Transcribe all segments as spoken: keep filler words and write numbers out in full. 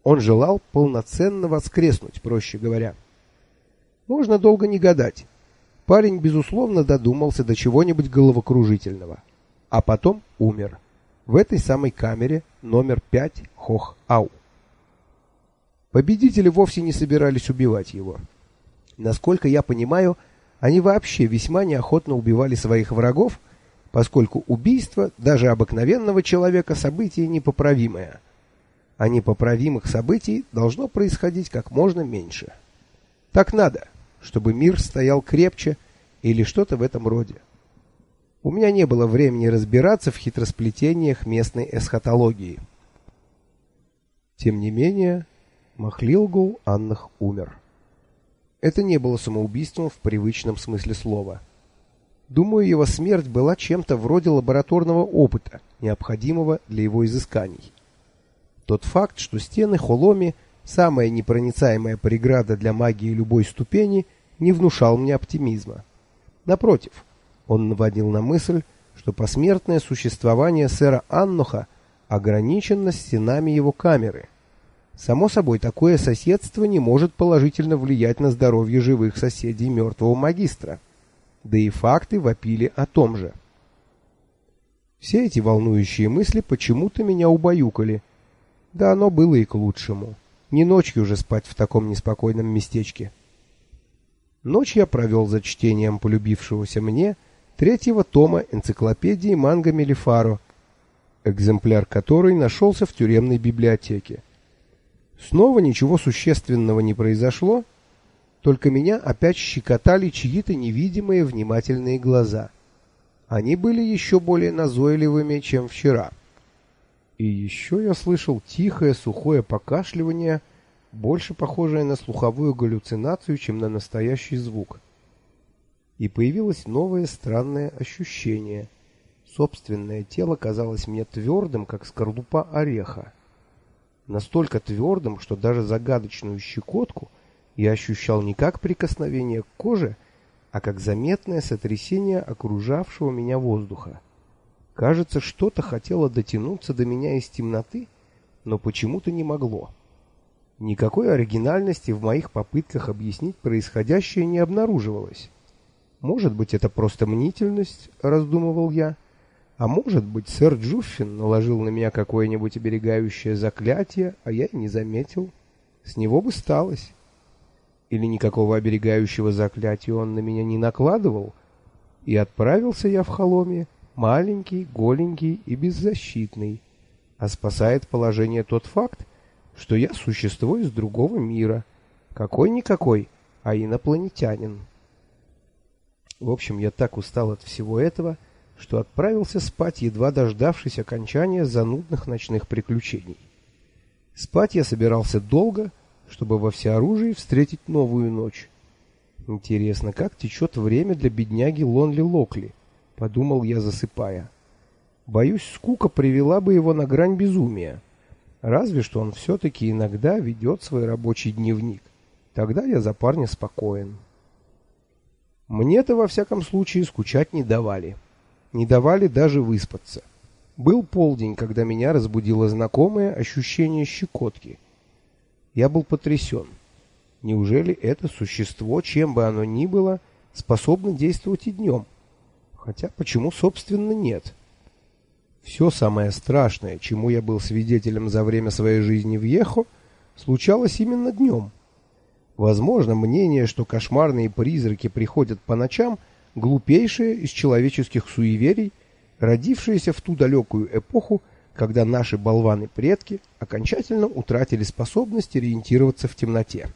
Он желал полноценно воскреснуть, проще говоря. Можно долго не гадать. Парень, безусловно, додумался до чего-нибудь головокружительного. А потом умер. В этой самой камере номер пять Хох-Ау. Победители вовсе не собирались убивать его. Насколько я понимаю, они вообще весьма неохотно убивали своих врагов, поскольку убийство даже обыкновенного человека событие непоправимое. А непоправимых событий должно происходить как можно меньше. Так надо, чтобы мир стоял крепче или что-то в этом роде. У меня не было времени разбираться в хитросплетениях местной эсхатологии. Тем не менее, Махлилгул Аннах умер. Это не было самоубийством в привычном смысле слова. Думаю, его смерть была чем-то вроде лабораторного опыта, необходимого для его изысканий. Тот факт, что стены Холоми – самая непроницаемая преграда для магии любой ступени, не внушал мне оптимизма. Напротив, он наводил на мысль, что посмертное существование сэра Анноха ограничено стенами его камеры. Само собой, такое соседство не может положительно влиять на здоровье живых соседей мертвого магистра. Да и факты вопили о том же. Все эти волнующие мысли почему-то меня убаюкали. Да оно было и к лучшему. Не ночью же спать в таком неспокойном местечке. Ночь я провел за чтением полюбившегося мне третьего тома энциклопедии Манго Мелифаро, экземпляр которой нашелся в тюремной библиотеке. Снова ничего существенного не произошло, только меня опять щекотали чьи-то невидимые внимательные глаза. Они были еще более назойливыми, чем вчера. И еще я слышал тихое сухое покашливание, больше похожее на слуховую галлюцинацию, чем на настоящий звук. И появилось новое странное ощущение. Собственное тело казалось мне твердым, как скорлупа ореха. Настолько твердым, что даже загадочную щекотку я ощущал не как прикосновение к коже, а как заметное сотрясение окружавшего меня воздуха. Кажется, что-то хотело дотянуться до меня из темноты, но почему-то не могло. Никакой оригинальности в моих попытках объяснить происходящее не обнаруживалось. Может быть, это просто мнительность, раздумывал я. А может быть, сэр Джуффин наложил на меня какое-нибудь оберегающее заклятие, а я и не заметил. С него бы сталось. Или никакого оберегающего заклятия он на меня не накладывал, и отправился я в Холоме, маленький, голенький и беззащитный. А спасает положение тот факт, что я существо из другого мира. Какой-никакой, а инопланетянин. В общем, я так устал от всего этого, что отправился спать, едва дождавшись окончания занудных ночных приключений. Спать я собирался долго, чтобы во всеоружии встретить новую ночь. Интересно, как течет время для бедняги Лонли Локли, подумал я, засыпая. Боюсь, скука привела бы его на грань безумия. Разве что он все-таки иногда ведет свой рабочий дневник. Тогда я за парня спокоен. Мне-то во всяком случае скучать не давали. Не давали даже выспаться. Был полдень, когда меня разбудило знакомое ощущение щекотки. Я был потрясен. Неужели это существо, чем бы оно ни было, способно действовать и днем? Хотя почему, собственно, нет? Все самое страшное, чему я был свидетелем за время своей жизни в Ехо, случалось именно днем. Возможно, мнение, что кошмарные призраки приходят по ночам, глупейшее из человеческих суеверий, родившееся в ту далекую эпоху, когда наши болваны-предки окончательно утратили способность ориентироваться в темноте.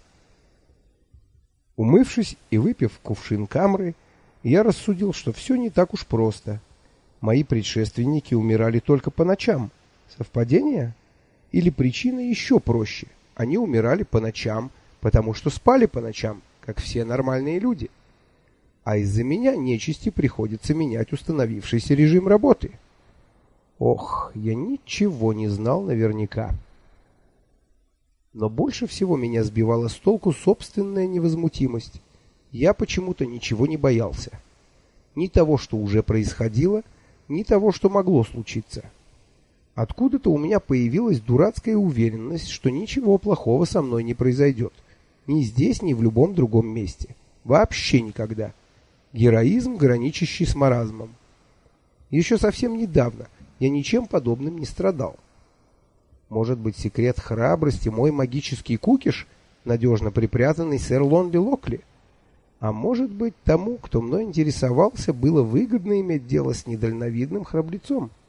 Умывшись и выпив кувшин камры, я рассудил, что все не так уж просто. Мои предшественники умирали только по ночам. Совпадение? Или причина еще проще? Они умирали по ночам, потому что спали по ночам, как все нормальные люди. А из-за меня нечисти приходится менять установившийся режим работы. Ох, я ничего не знал наверняка. Но больше всего меня сбивала с толку собственная невозмутимость. Я почему-то ничего не боялся. Ни того, что уже происходило, ни того, что могло случиться. Откуда-то у меня появилась дурацкая уверенность, что ничего плохого со мной не произойдет. Ни здесь, ни в любом другом месте. Вообще никогда. Героизм, граничащий с маразмом. Еще совсем недавно я ничем подобным не страдал. Может быть, секрет храбрости мой магический кукиш, надежно припрятанный сэр Лонли Локли? А может быть, тому, кто мной интересовался, было выгодно иметь дело с недальновидным храбрецом?